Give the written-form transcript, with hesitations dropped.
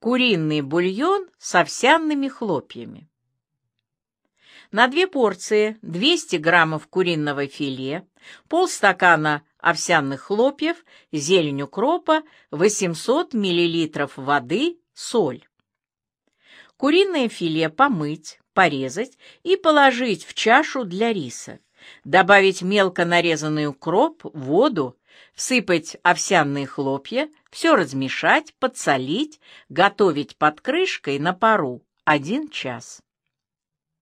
Куриный бульон с овсяными хлопьями. На 2 порции 200 граммов куриного филе, полстакана овсяных хлопьев, зелень укропа, 800 миллилитров воды, соль. Куриное филе помыть, порезать и положить в чашу для риса. Добавить мелко нарезанный укроп, воду, всыпать овсяные хлопья, все размешать, подсолить, готовить под крышкой на пару 1 час.